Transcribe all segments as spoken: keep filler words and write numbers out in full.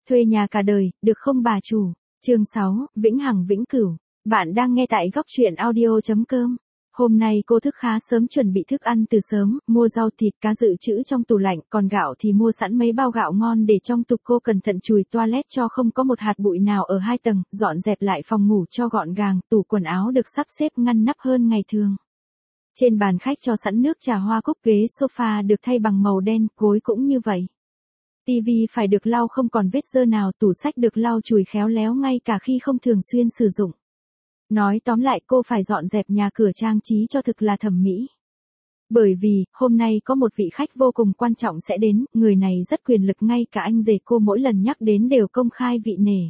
Thuê nhà cả đời, được không bà chủ? Chương sáu, Vĩnh hằng vĩnh cửu. Bạn đang nghe tại góc truyện audio chấm com. Hôm nay cô thức khá sớm chuẩn bị thức ăn từ sớm, mua rau thịt cá dự trữ trong tủ lạnh, còn gạo thì mua sẵn mấy bao gạo ngon để trong tủ. Cô cẩn thận chùi toilet cho không có một hạt bụi nào ở hai tầng, dọn dẹp lại phòng ngủ cho gọn gàng, tủ quần áo được sắp xếp ngăn nắp hơn ngày thường. Trên bàn khách cho sẵn nước trà hoa cúc, ghế sofa được thay bằng màu đen, gối cũng như vậy. Tivi phải được lau không còn vết dơ nào, tủ sách được lau chùi khéo léo ngay cả khi không thường xuyên sử dụng. Nói tóm lại cô phải dọn dẹp nhà cửa trang trí cho thực là thẩm mỹ. Bởi vì, hôm nay có một vị khách vô cùng quan trọng sẽ đến, người này rất quyền lực, ngay cả anh rể cô mỗi lần nhắc đến đều công khai vị nể.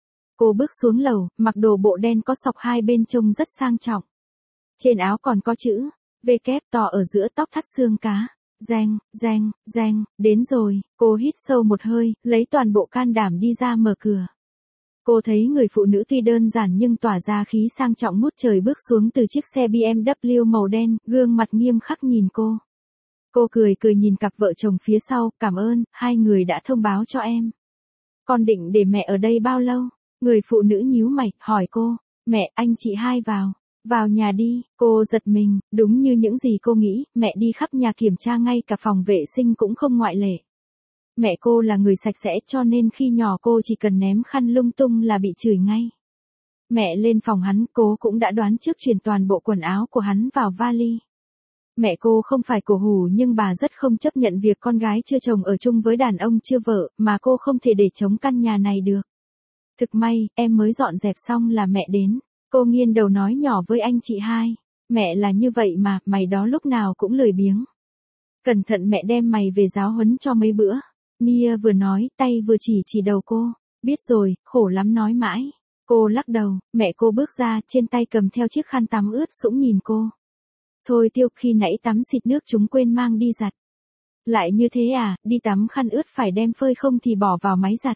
Cô bước xuống lầu, mặc đồ bộ đen có sọc hai bên trông rất sang trọng. Trên áo còn có chữ V kép to ở giữa, tóc thắt xương cá. Reng, reng, reng, đến rồi. Cô hít sâu một hơi, lấy toàn bộ can đảm đi ra mở cửa. Cô thấy người phụ nữ tuy đơn giản nhưng tỏa ra khí sang trọng ngút trời bước xuống từ chiếc xe bê em vê màu đen, gương mặt nghiêm khắc nhìn cô. Cô cười cười nhìn cặp vợ chồng phía sau, cảm ơn, hai người đã thông báo cho em. Con định để mẹ ở đây bao lâu? Người phụ nữ nhíu mày, hỏi cô. Mẹ, anh chị hai vào. Vào nhà đi. Cô giật mình, đúng như những gì cô nghĩ, mẹ đi khắp nhà kiểm tra ngay cả phòng vệ sinh cũng không ngoại lệ. Mẹ cô là người sạch sẽ cho nên khi nhỏ cô chỉ cần ném khăn lung tung là bị chửi ngay. Mẹ lên phòng hắn, cô cũng đã đoán trước chuyển toàn bộ quần áo của hắn vào vali. Mẹ cô không phải cổ hủ nhưng bà rất không chấp nhận việc con gái chưa chồng ở chung với đàn ông chưa vợ, mà cô không thể để trống căn nhà này được. Thực may, em mới dọn dẹp xong là mẹ đến. Cô nghiêng đầu nói nhỏ với anh chị hai. Mẹ là như vậy mà, mày đó lúc nào cũng lười biếng. Cẩn thận mẹ đem mày về giáo huấn cho mấy bữa. Nia vừa nói, tay vừa chỉ chỉ đầu cô. Biết rồi, khổ lắm nói mãi. Cô lắc đầu, mẹ cô bước ra, trên tay cầm theo chiếc khăn tắm ướt sũng nhìn cô. Thôi Tiêu, khi nãy tắm xịt nước chúng quên mang đi giặt. Lại như thế à, đi tắm khăn ướt phải đem phơi không thì bỏ vào máy giặt.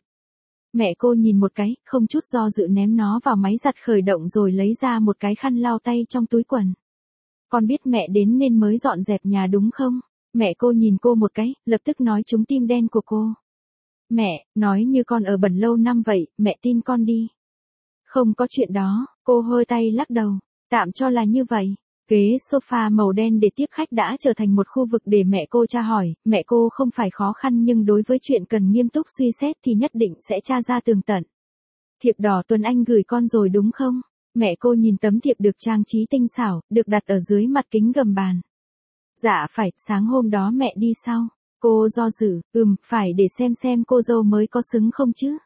Mẹ cô nhìn một cái, không chút do dự ném nó vào máy giặt khởi động rồi lấy ra một cái khăn lau tay trong túi quần. Con biết mẹ đến nên mới dọn dẹp nhà đúng không? Mẹ cô nhìn cô một cái, lập tức nói trúng tim đen của cô. Mẹ, nói như con ở bẩn lâu năm vậy, mẹ tin con đi. Không có chuyện đó, cô hơi tay lắc đầu, tạm cho là như vậy. Ghế sofa màu đen để tiếp khách đã trở thành một khu vực để mẹ cô tra hỏi, mẹ cô không phải khó khăn nhưng đối với chuyện cần nghiêm túc suy xét thì nhất định sẽ tra ra tường tận. Thiệp đỏ Tuấn Anh gửi con rồi đúng không? Mẹ cô nhìn tấm thiệp được trang trí tinh xảo, được đặt ở dưới mặt kính gầm bàn. Dạ phải, sáng hôm đó mẹ đi sau. Cô do dự, ừm, phải để xem xem cô dâu mới có xứng không chứ.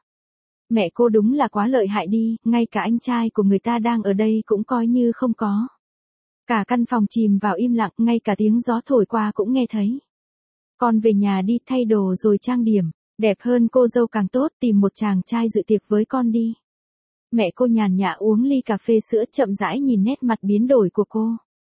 Mẹ cô đúng là quá lợi hại đi, ngay cả anh trai của người ta đang ở đây cũng coi như không có. Cả căn phòng chìm vào im lặng, ngay cả tiếng gió thổi qua cũng nghe thấy. Con về nhà đi, thay đồ rồi trang điểm, đẹp hơn cô dâu càng tốt, tìm một chàng trai dự tiệc với con đi. Mẹ cô nhàn nhã uống ly cà phê sữa, chậm rãi nhìn nét mặt biến đổi của cô.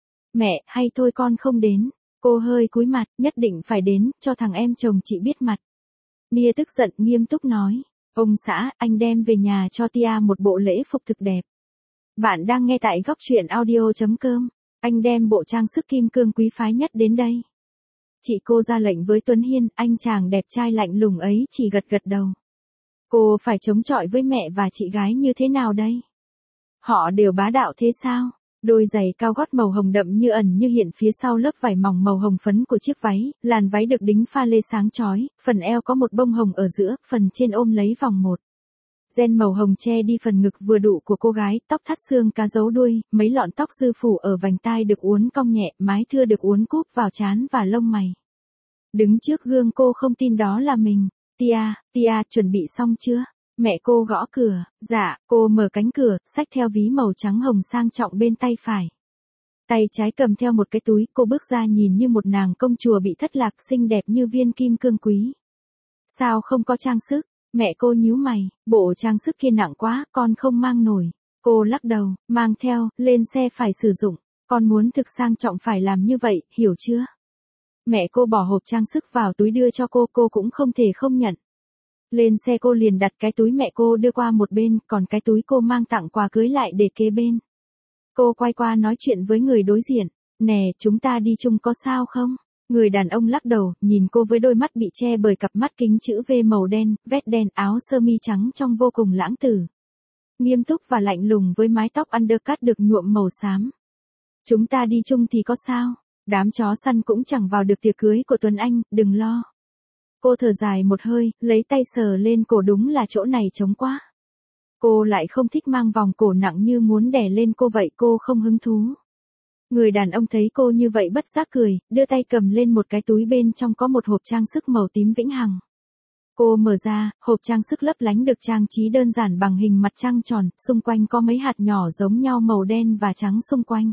Mẹ, hay thôi con không đến. Cô hơi cúi mặt, nhất định phải đến, cho thằng em chồng chị biết mặt. Nia tức giận nghiêm túc nói. Ông xã, anh đem về nhà cho Tia một bộ lễ phục thực đẹp. Bạn đang nghe tại góc truyện audio chấm com. Anh đem bộ trang sức kim cương quý phái nhất đến đây. Chị cô ra lệnh với Tuấn Hiên, anh chàng đẹp trai lạnh lùng ấy chỉ gật gật đầu. Cô phải chống chọi với mẹ và chị gái như thế nào đây? Họ đều bá đạo thế sao? Đôi giày cao gót màu hồng đậm như ẩn như hiện phía sau lớp vải mỏng màu hồng phấn của chiếc váy, làn váy được đính pha lê sáng chói, phần eo có một bông hồng ở giữa, phần trên ôm lấy vòng một. Ren màu hồng che đi phần ngực vừa đủ của cô gái, tóc thắt xương cá giấu đuôi, mấy lọn tóc dư phủ ở vành tai được uốn cong nhẹ, mái thưa được uốn cúp vào trán và lông mày. Đứng trước gương cô không tin đó là mình. Tia, Tia, chuẩn bị xong chưa? Mẹ cô gõ cửa. Dạ, cô mở cánh cửa, xách theo ví màu trắng hồng sang trọng bên tay phải. Tay trái cầm theo một cái túi, cô bước ra nhìn như một nàng công chúa bị thất lạc, xinh đẹp như viên kim cương quý. Sao không có trang sức? Mẹ cô nhíu mày, bộ trang sức kia nặng quá, con không mang nổi. Cô lắc đầu, mang theo, lên xe phải sử dụng. Con muốn thực sang trọng phải làm như vậy, hiểu chưa? Mẹ cô bỏ hộp trang sức vào túi đưa cho cô, cô cũng không thể không nhận. Lên xe cô liền đặt cái túi mẹ cô đưa qua một bên, còn cái túi cô mang tặng quà cưới lại để kế bên. Cô quay qua nói chuyện với người đối diện. Nè, chúng ta đi chung có sao không? Người đàn ông lắc đầu, nhìn cô với đôi mắt bị che bởi cặp mắt kính chữ V màu đen, vest đen, áo sơ mi trắng trông vô cùng lãng tử. Nghiêm túc và lạnh lùng với mái tóc undercut được nhuộm màu xám. Chúng ta đi chung thì có sao? Đám chó săn cũng chẳng vào được tiệc cưới của Tuấn Anh, đừng lo. Cô thở dài một hơi, lấy tay sờ lên cổ, đúng là chỗ này trống quá. Cô lại không thích mang vòng cổ nặng như muốn đè lên cô vậy, cô không hứng thú. Người đàn ông thấy cô như vậy bất giác cười, đưa tay cầm lên một cái túi, bên trong có một hộp trang sức màu tím vĩnh hằng. Cô mở ra, hộp trang sức lấp lánh được trang trí đơn giản bằng hình mặt trăng tròn, xung quanh có mấy hạt nhỏ giống nhau màu đen và trắng xung quanh.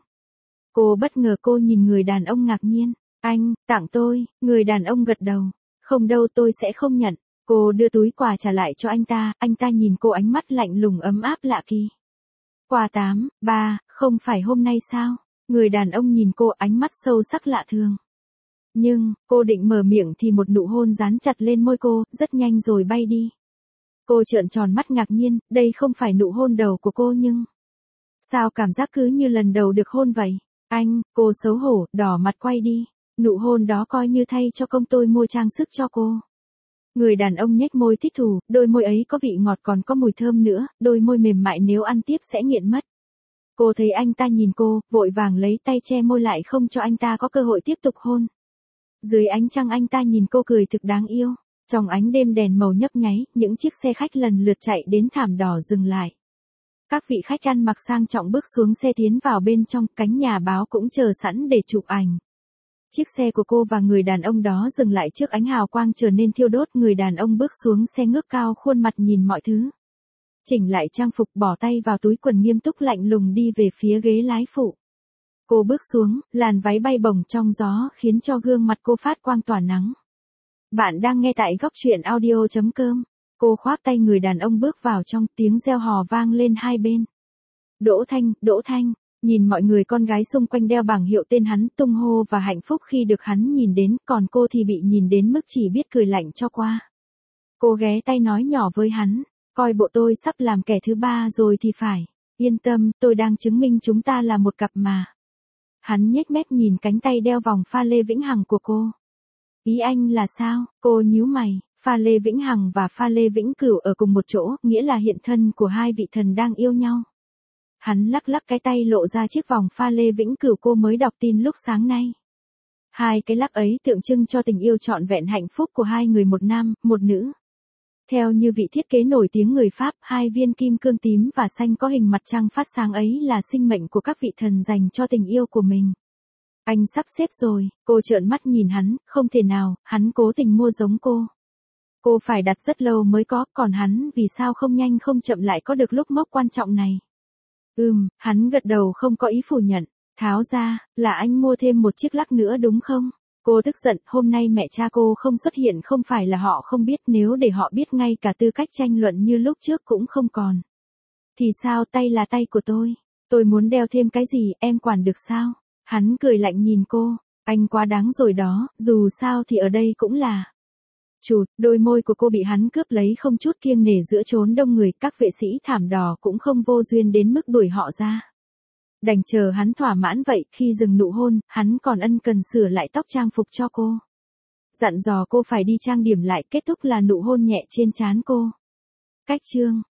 Cô bất ngờ, cô nhìn người đàn ông ngạc nhiên. Anh, tặng tôi, người đàn ông gật đầu. Không đâu, tôi sẽ không nhận. Cô đưa túi quà trả lại cho anh ta, anh ta nhìn cô ánh mắt lạnh lùng ấm áp lạ kỳ. Quà tám, ba, không phải hôm nay sao? Người đàn ông nhìn cô ánh mắt sâu sắc lạ thường. Nhưng, cô định mở miệng thì một nụ hôn dán chặt lên môi cô, rất nhanh rồi bay đi. Cô trợn tròn mắt ngạc nhiên, đây không phải nụ hôn đầu của cô nhưng... Sao cảm giác cứ như lần đầu được hôn vậy? Anh, cô xấu hổ, đỏ mặt quay đi. Nụ hôn đó coi như thay cho công tôi mua trang sức cho cô. Người đàn ông nhếch môi thích thú, đôi môi ấy có vị ngọt còn có mùi thơm nữa, đôi môi mềm mại nếu ăn tiếp sẽ nghiện mất. Cô thấy anh ta nhìn cô, vội vàng lấy tay che môi lại không cho anh ta có cơ hội tiếp tục hôn. Dưới ánh trăng anh ta nhìn cô cười thực đáng yêu. Trong ánh đêm đèn màu nhấp nháy, những chiếc xe khách lần lượt chạy đến thảm đỏ dừng lại. Các vị khách ăn mặc sang trọng bước xuống xe tiến vào bên trong, cánh nhà báo cũng chờ sẵn để chụp ảnh. Chiếc xe của cô và người đàn ông đó dừng lại trước ánh hào quang trở nên thiêu đốt, người đàn ông bước xuống xe ngước cao khuôn mặt nhìn mọi thứ. Chỉnh lại trang phục, bỏ tay vào túi quần, nghiêm túc lạnh lùng đi về phía ghế lái phụ. Cô bước xuống, làn váy bay bổng trong gió khiến cho gương mặt cô phát quang tỏa nắng. Bạn đang nghe tại góc truyện audio chấm com. Cô khoác tay người đàn ông bước vào trong, tiếng reo hò vang lên hai bên. Đỗ Thanh, Đỗ Thanh, nhìn mọi người con gái xung quanh đeo bảng hiệu tên hắn, tung hô và hạnh phúc khi được hắn nhìn đến, còn cô thì bị nhìn đến mức chỉ biết cười lạnh cho qua. Cô ghé tay nói nhỏ với hắn, coi bộ tôi sắp làm kẻ thứ ba rồi thì phải. Yên tâm, tôi đang chứng minh chúng ta là một cặp mà. Hắn nhếch mép nhìn cánh tay đeo vòng pha lê vĩnh hằng của cô. Ý anh là sao? Cô nhíu mày. Pha lê vĩnh hằng và pha lê vĩnh cửu ở cùng một chỗ, nghĩa là hiện thân của hai vị thần đang yêu nhau. Hắn lắc lắc cái tay lộ ra chiếc vòng pha lê vĩnh cửu cô mới đọc tin lúc sáng nay. Hai cái lắc ấy tượng trưng cho tình yêu trọn vẹn hạnh phúc của hai người, một nam, một nữ. Theo như vị thiết kế nổi tiếng người Pháp, hai viên kim cương tím và xanh có hình mặt trăng phát sáng ấy là sinh mệnh của các vị thần dành cho tình yêu của mình. Anh sắp xếp rồi, cô trợn mắt nhìn hắn, không thể nào, hắn cố tình mua giống cô. Cô phải đặt rất lâu mới có, còn hắn vì sao không nhanh không chậm lại có được lúc mốc quan trọng này. Ừm, hắn gật đầu không có ý phủ nhận. Tháo ra, là anh mua thêm một chiếc lắc nữa đúng không? Cô tức giận, hôm nay mẹ cha cô không xuất hiện không phải là họ không biết, nếu để họ biết ngay cả tư cách tranh luận như lúc trước cũng không còn. Thì sao, tay là tay của tôi. Tôi muốn đeo thêm cái gì, em quản được sao? Hắn cười lạnh nhìn cô, anh quá đáng rồi đó, dù sao thì ở đây cũng là. Chụt, đôi môi của cô bị hắn cướp lấy không chút kiêng nể giữa chốn đông người, các vệ sĩ thảm đỏ cũng không vô duyên đến mức đuổi họ ra. Đành chờ hắn thỏa mãn vậy, khi dừng nụ hôn, hắn còn ân cần sửa lại tóc trang phục cho cô. Dặn dò cô phải đi trang điểm lại, kết thúc là nụ hôn nhẹ trên trán cô. Cách chương